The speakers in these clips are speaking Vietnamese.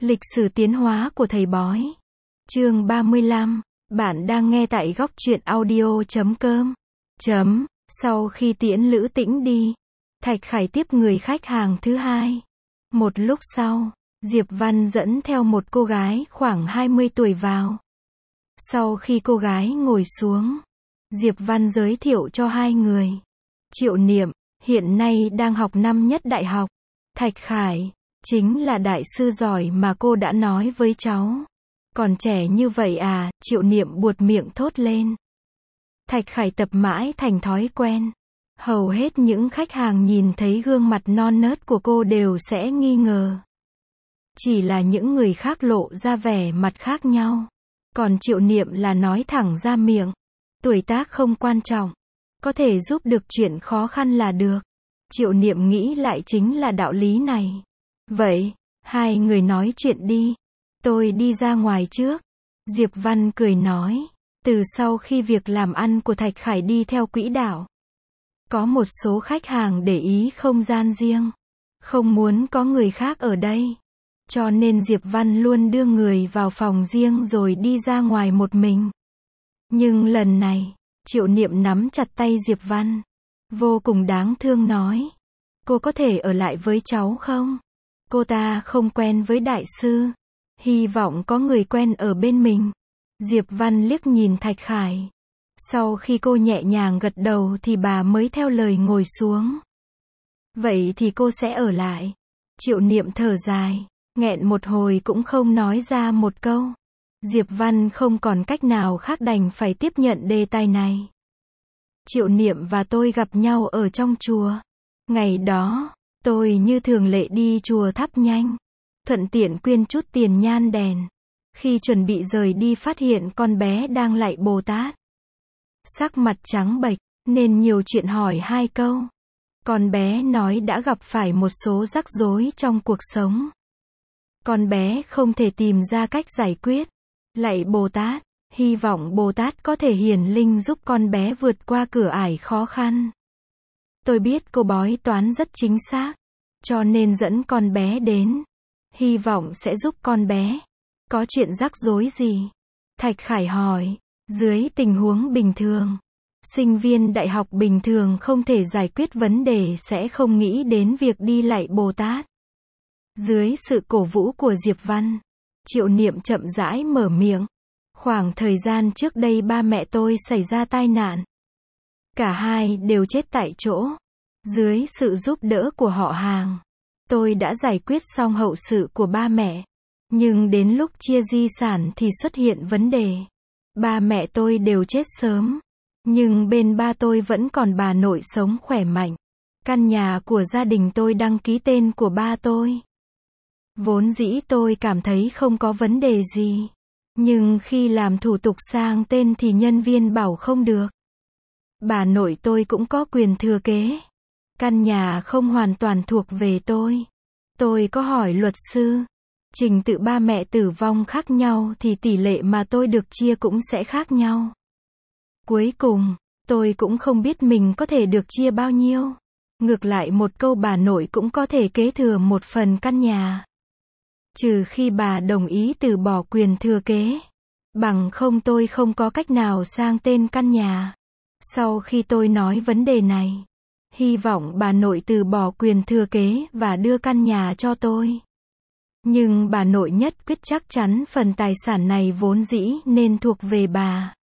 Lịch sử tiến hóa của thầy bói. Chương 35. Bạn đang nghe tại góc truyện audio.com. Sau khi tiễn Lữ Tĩnh đi, Thạch Khải tiếp người khách hàng thứ hai. Một lúc sau, Diệp Văn dẫn theo một cô gái khoảng 20 tuổi vào. Sau khi cô gái ngồi xuống, Diệp Văn giới thiệu cho hai người. Triệu Niệm, hiện nay đang học năm nhất đại học. Thạch Khải, chính là đại sư giỏi mà cô đã nói với cháu. Còn trẻ như vậy à, Triệu Niệm buột miệng thốt lên. Thạch Khải tập mãi thành thói quen. Hầu hết những khách hàng nhìn thấy gương mặt non nớt của cô đều sẽ nghi ngờ. Chỉ là những người khác lộ ra vẻ mặt khác nhau. Còn Triệu Niệm là nói thẳng ra miệng. Tuổi tác không quan trọng. Có thể giúp được chuyện khó khăn là được. Triệu Niệm nghĩ lại chính là đạo lý này. Vậy, hai người nói chuyện đi. Tôi đi ra ngoài trước. Diệp Văn cười nói. Từ sau khi việc làm ăn của Thạch Khải đi theo quỹ đạo, có một số khách hàng để ý không gian riêng. Không muốn có người khác ở đây. Cho nên Diệp Văn luôn đưa người vào phòng riêng rồi đi ra ngoài một mình. Nhưng lần này, Triệu Niệm nắm chặt tay Diệp Văn. Vô cùng đáng thương nói. Cô có thể ở lại với cháu không? Cô ta không quen với đại sư. Hy vọng có người quen ở bên mình. Diệp Văn liếc nhìn Thạch Khải. Sau khi cô nhẹ nhàng gật đầu thì bà mới theo lời ngồi xuống. Vậy thì cô sẽ ở lại. Triệu Niệm thở dài, nghẹn một hồi cũng không nói ra một câu. Diệp Văn không còn cách nào khác đành phải tiếp nhận đề tài này. Triệu Niệm và tôi gặp nhau ở trong chùa. Ngày đó, tôi như thường lệ đi chùa thắp nhang, thuận tiện quyên chút tiền nhang đèn. Khi chuẩn bị rời đi phát hiện con bé đang lạy Bồ Tát. Sắc mặt trắng bệch, nên nhiều chuyện hỏi hai câu. Con bé nói đã gặp phải một số rắc rối trong cuộc sống. Con bé không thể tìm ra cách giải quyết. Lạy Bồ Tát, hy vọng Bồ Tát có thể hiển linh giúp con bé vượt qua cửa ải khó khăn. Tôi biết cô bói toán rất chính xác, cho nên dẫn con bé đến. Hy vọng sẽ giúp con bé. Có chuyện rắc rối gì? Thạch Khải hỏi. Dưới tình huống bình thường, sinh viên đại học bình thường không thể giải quyết vấn đề sẽ không nghĩ đến việc đi lạy Bồ Tát. Dưới sự cổ vũ của Diệp Văn, Triệu Niệm chậm rãi mở miệng. Khoảng thời gian trước đây ba mẹ tôi xảy ra tai nạn. Cả hai đều chết tại chỗ. Dưới sự giúp đỡ của họ hàng, tôi đã giải quyết xong hậu sự của ba mẹ. Nhưng đến lúc chia di sản thì xuất hiện vấn đề. Ba mẹ tôi đều chết sớm. Nhưng bên ba tôi vẫn còn bà nội sống khỏe mạnh. Căn nhà của gia đình tôi đăng ký tên của ba tôi. Vốn dĩ tôi cảm thấy không có vấn đề gì. Nhưng khi làm thủ tục sang tên thì nhân viên bảo không được. Bà nội tôi cũng có quyền thừa kế. Căn nhà không hoàn toàn thuộc về tôi. Tôi có hỏi luật sư. Trình tự ba mẹ tử vong khác nhau thì tỷ lệ mà tôi được chia cũng sẽ khác nhau. Cuối cùng, tôi cũng không biết mình có thể được chia bao nhiêu. Ngược lại một câu bà nội cũng có thể kế thừa một phần căn nhà. Trừ khi bà đồng ý từ bỏ quyền thừa kế. Bằng không tôi không có cách nào sang tên căn nhà. Sau khi tôi nói vấn đề này, hy vọng bà nội từ bỏ quyền thừa kế và đưa căn nhà cho tôi. Nhưng bà nội nhất quyết chắc chắn phần tài sản này vốn dĩ nên thuộc về bà.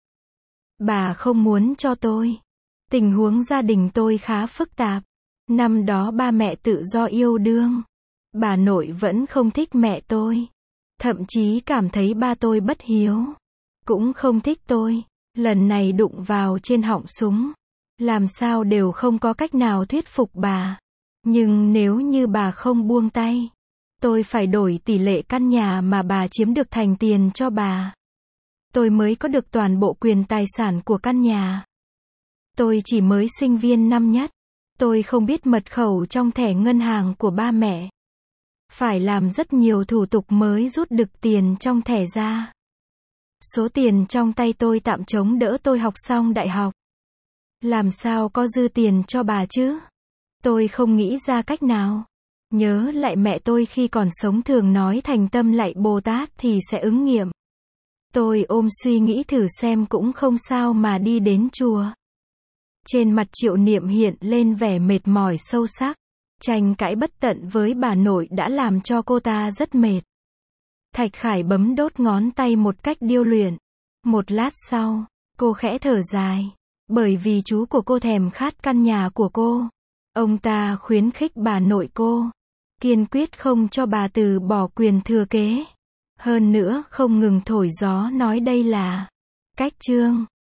Bà không muốn cho tôi. Tình huống gia đình tôi khá phức tạp. Năm đó ba mẹ tự do yêu đương. Bà nội vẫn không thích mẹ tôi. Thậm chí cảm thấy ba tôi bất hiếu. Cũng không thích tôi. Lần này đụng vào trên họng súng. Làm sao đều không có cách nào thuyết phục bà. Nhưng nếu như bà không buông tay, tôi phải đổi tỷ lệ căn nhà mà bà chiếm được thành tiền cho bà. Tôi mới có được toàn bộ quyền tài sản của căn nhà. Tôi chỉ mới sinh viên năm nhất. Tôi không biết mật khẩu trong thẻ ngân hàng của ba mẹ. Phải làm rất nhiều thủ tục mới rút được tiền trong thẻ ra. Số tiền trong tay tôi tạm chống đỡ tôi học xong đại học. Làm sao có dư tiền cho bà chứ? Tôi không nghĩ ra cách nào. Nhớ lại mẹ tôi khi còn sống thường nói thành tâm lạy Bồ Tát thì sẽ ứng nghiệm. Tôi ôm suy nghĩ thử xem cũng không sao mà đi đến chùa. Trên mặt Triệu Niệm hiện lên vẻ mệt mỏi sâu sắc. Tranh cãi bất tận với bà nội đã làm cho cô ta rất mệt. Thạch Khải bấm đốt ngón tay một cách điêu luyện. Một lát sau, cô khẽ thở dài. Bởi vì chú của cô thèm khát căn nhà của cô. Ông ta khuyến khích bà nội cô. Kiên quyết không cho bà từ bỏ quyền thừa kế. Hơn nữa không ngừng thổi gió nói đây là cách chương.